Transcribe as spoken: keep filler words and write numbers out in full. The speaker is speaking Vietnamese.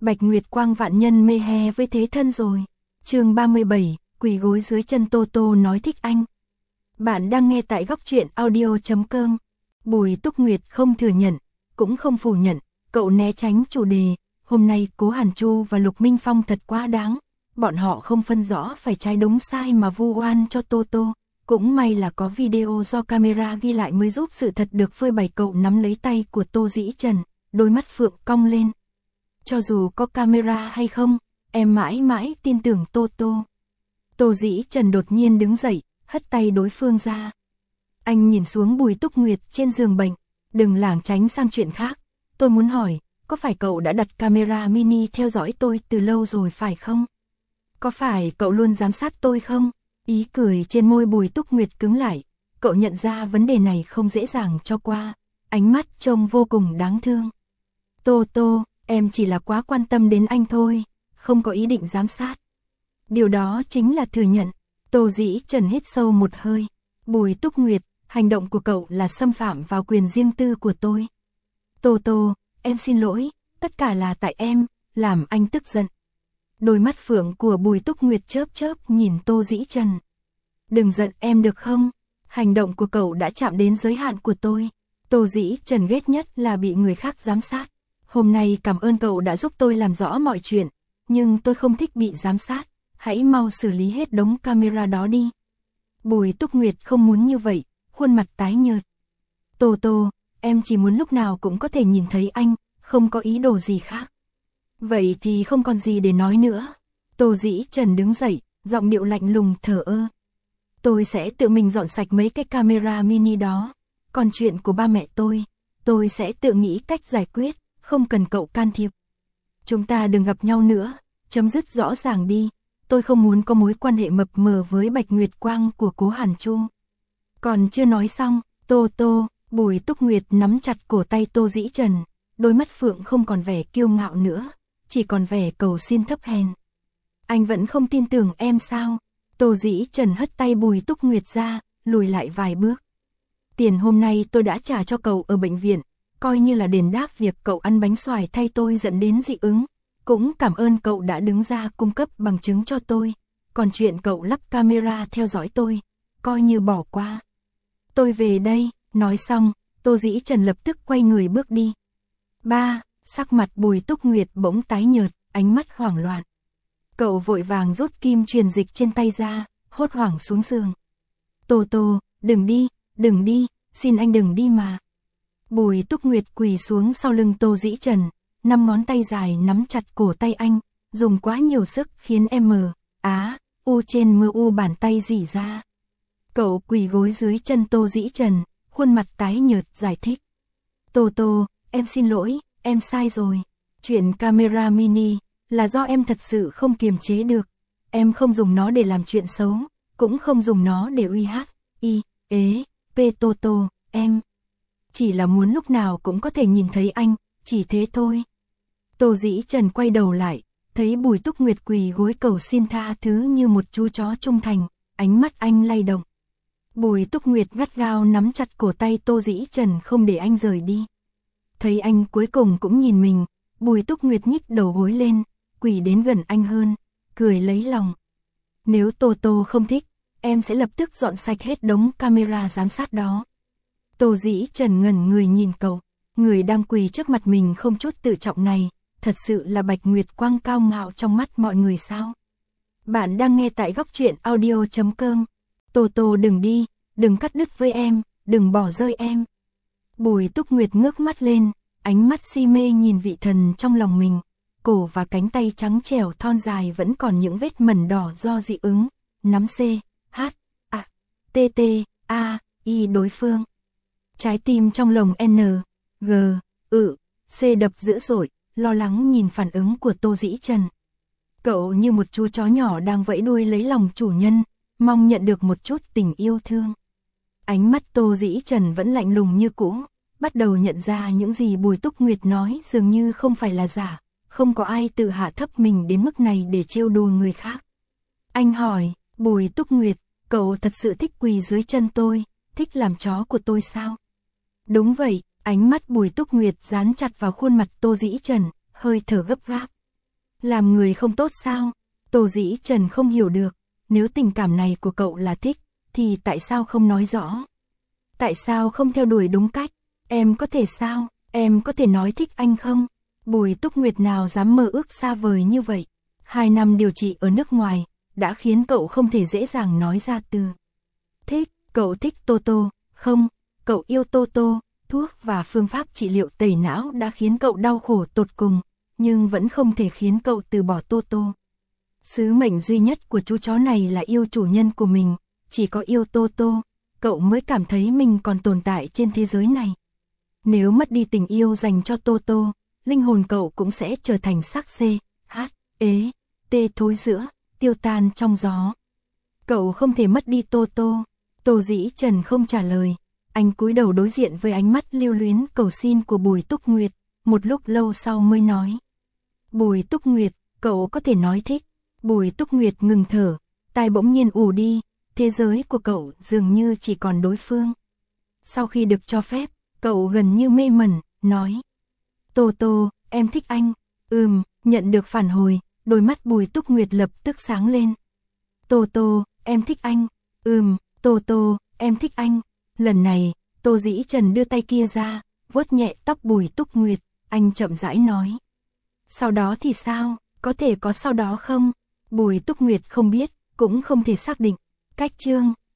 Bạch Nguyệt Quang vạn nhân mê he với thế thân rồi. Chương ba mươi bảy, quỳ gối dưới chân Tô Tô nói thích anh. Bạn đang nghe tại góc truyện audio chấm com. Bùi Túc Nguyệt không thừa nhận, cũng không phủ nhận, cậu né tránh chủ đề. Hôm nay Cố Hàn Chu và Lục Minh Phong thật quá đáng. Bọn họ không phân rõ phải trái đúng sai mà vu oan cho Tô Tô. Cũng may là có video do camera ghi lại mới giúp sự thật được phơi bày. Cậu nắm lấy tay của Tô Dĩ Trần, đôi mắt phượng cong lên. Cho dù có camera hay không, em mãi mãi tin tưởng Tô Tô. Tô Dĩ Trần đột nhiên đứng dậy, hất tay đối phương ra. Anh nhìn xuống Bùi Túc Nguyệt trên giường bệnh, đừng lảng tránh sang chuyện khác. Tôi muốn hỏi, có phải cậu đã đặt camera mini theo dõi tôi từ lâu rồi phải không? Có phải cậu luôn giám sát tôi không? Ý cười trên môi Bùi Túc Nguyệt cứng lại, cậu nhận ra vấn đề này không dễ dàng cho qua, ánh mắt trông vô cùng đáng thương. Tô Tô, em chỉ là quá quan tâm đến anh thôi, không có ý định giám sát. Điều đó chính là thừa nhận. Tô Dĩ Trần hít sâu một hơi. Bùi Túc Nguyệt, hành động của cậu là xâm phạm vào quyền riêng tư của tôi. Tô Tô, em xin lỗi, tất cả là tại em, làm anh tức giận. Đôi mắt phượng của Bùi Túc Nguyệt chớp chớp nhìn Tô Dĩ Trần. Đừng giận em được không? Hành động của cậu đã chạm đến giới hạn của tôi. Tô Dĩ Trần ghét nhất là bị người khác giám sát. Hôm nay cảm ơn cậu đã giúp tôi làm rõ mọi chuyện, nhưng tôi không thích bị giám sát. Hãy mau xử lý hết đống camera đó đi. Bùi Túc Nguyệt không muốn như vậy, khuôn mặt tái nhợt. Tô Tô, em chỉ muốn lúc nào cũng có thể nhìn thấy anh, không có ý đồ gì khác. Vậy thì không còn gì để nói nữa. Tô Dĩ Trần đứng dậy, giọng điệu lạnh lùng thờ ơ. Tôi sẽ tự mình dọn sạch mấy cái camera mini đó. Còn chuyện của ba mẹ tôi, tôi sẽ tự nghĩ cách giải quyết, không cần cậu can thiệp. Chúng ta đừng gặp nhau nữa, chấm dứt rõ ràng đi. Tôi không muốn có mối quan hệ mập mờ với Bạch Nguyệt Quang của Cố Hàn Chu. Còn chưa nói xong, Tô Tô, Bùi Túc Nguyệt nắm chặt cổ tay Tô Dĩ Trần, đôi mắt phượng không còn vẻ kiêu ngạo nữa, chỉ còn vẻ cầu xin thấp hèn. Anh vẫn không tin tưởng em sao? Tô Dĩ Trần hất tay Bùi Túc Nguyệt ra, lùi lại vài bước. Tiền hôm nay tôi đã trả cho cậu ở bệnh viện, coi như là đền đáp việc cậu ăn bánh xoài thay tôi dẫn đến dị ứng. Cũng cảm ơn cậu đã đứng ra cung cấp bằng chứng cho tôi. Còn chuyện cậu lắp camera theo dõi tôi, coi như bỏ qua. Tôi về đây. Nói xong, Tô Dĩ Trần lập tức quay người bước đi. Ba, sắc mặt Bùi Túc Nguyệt bỗng tái nhợt, ánh mắt hoảng loạn. Cậu vội vàng rút kim truyền dịch trên tay ra, hốt hoảng xuống giường. Tô Tô, đừng đi, đừng đi, xin anh đừng đi mà. Bùi Túc Nguyệt quỳ xuống sau lưng Tô Dĩ Trần, năm ngón tay dài nắm chặt cổ tay anh, dùng quá nhiều sức khiến M, Á, U trên mơ U bàn tay rỉ ra. Cậu quỳ gối dưới chân Tô Dĩ Trần, khuôn mặt tái nhợt giải thích. Tô Tô, em xin lỗi, em sai rồi. Chuyện camera mini là do em thật sự không kiềm chế được. Em không dùng nó để làm chuyện xấu, cũng không dùng nó để uy hát, y, ế, p Tô Tô, em. Chỉ là muốn lúc nào cũng có thể nhìn thấy anh, chỉ thế thôi. Tô Dĩ Trần quay đầu lại, thấy Bùi Túc Nguyệt quỳ gối cầu xin tha thứ như một chú chó trung thành, ánh mắt anh lay động. Bùi Túc Nguyệt gắt gao nắm chặt cổ tay Tô Dĩ Trần không để anh rời đi. Thấy anh cuối cùng cũng nhìn mình, Bùi Túc Nguyệt nhích đầu gối lên, quỳ đến gần anh hơn, cười lấy lòng. Nếu Tô Tô không thích, em sẽ lập tức dọn sạch hết đống camera giám sát đó. Tô Dĩ Trần ngẩn người nhìn cậu, người đang quỳ trước mặt mình không chút tự trọng này, thật sự là Bạch Nguyệt Quang cao ngạo trong mắt mọi người sao? Bạn đang nghe tại góc truyện audio chấm com. Tô Tô đừng đi, đừng cắt đứt với em, đừng bỏ rơi em. Bùi Túc Nguyệt ngước mắt lên, ánh mắt si mê nhìn vị thần trong lòng mình. Cổ và cánh tay trắng trẻo thon dài vẫn còn những vết mẩn đỏ do dị ứng. Nắm C, H, A, T, T, A, I đối phương. Trái tim trong lồng N, G, ự, C đập dữ dội, lo lắng nhìn phản ứng của Tô Dĩ Trần. Cậu như một chú chó nhỏ đang vẫy đuôi lấy lòng chủ nhân, mong nhận được một chút tình yêu thương. Ánh mắt Tô Dĩ Trần vẫn lạnh lùng như cũ, bắt đầu nhận ra những gì Bùi Túc Nguyệt nói dường như không phải là giả, không có ai tự hạ thấp mình đến mức này để trêu đùa người khác. Anh hỏi, Bùi Túc Nguyệt, cậu thật sự thích quỳ dưới chân tôi, thích làm chó của tôi sao? Đúng vậy, ánh mắt Bùi Túc Nguyệt dán chặt vào khuôn mặt Tô Dĩ Trần, hơi thở gấp gáp. Làm người không tốt sao? Tô Dĩ Trần không hiểu được, nếu tình cảm này của cậu là thích, thì tại sao không nói rõ? Tại sao không theo đuổi đúng cách? Em có thể sao? Em có thể nói thích anh không? Bùi Túc Nguyệt nào dám mơ ước xa vời như vậy. Hai năm điều trị ở nước ngoài, đã khiến cậu không thể dễ dàng nói ra từ thích. Cậu thích Tô Tô, không? Cậu yêu Tô Tô, thuốc và phương pháp trị liệu tẩy não đã khiến cậu đau khổ tột cùng, nhưng vẫn không thể khiến cậu từ bỏ Tô Tô. Sứ mệnh duy nhất của chú chó này là yêu chủ nhân của mình, chỉ có yêu Tô Tô, cậu mới cảm thấy mình còn tồn tại trên thế giới này. Nếu mất đi tình yêu dành cho Tô Tô, linh hồn cậu cũng sẽ trở thành xác xê, hát, ế, tê thối rữa, tiêu tan trong gió. Cậu không thể mất đi Tô Tô. Tô Dĩ Trần không trả lời, anh cúi đầu đối diện với ánh mắt lưu luyến cầu xin của Bùi Túc Nguyệt, một lúc lâu sau mới nói. Bùi Túc Nguyệt, cậu có thể nói thích. Bùi Túc Nguyệt ngừng thở, tai bỗng nhiên ù đi, thế giới của cậu dường như chỉ còn đối phương. Sau khi được cho phép, cậu gần như mê mẩn, nói. Tô Tô, em thích anh. Ừm, nhận được phản hồi, đôi mắt Bùi Túc Nguyệt lập tức sáng lên. Tô Tô, em thích anh. Ừm, Tô Tô, em thích anh. Lần này, Tô Dĩ Trần đưa tay kia ra, vuốt nhẹ tóc Bùi Túc Nguyệt, anh chậm rãi nói. Sau đó thì sao, có thể có sau đó không? Bùi Túc Nguyệt không biết, cũng không thể xác định. Cách chương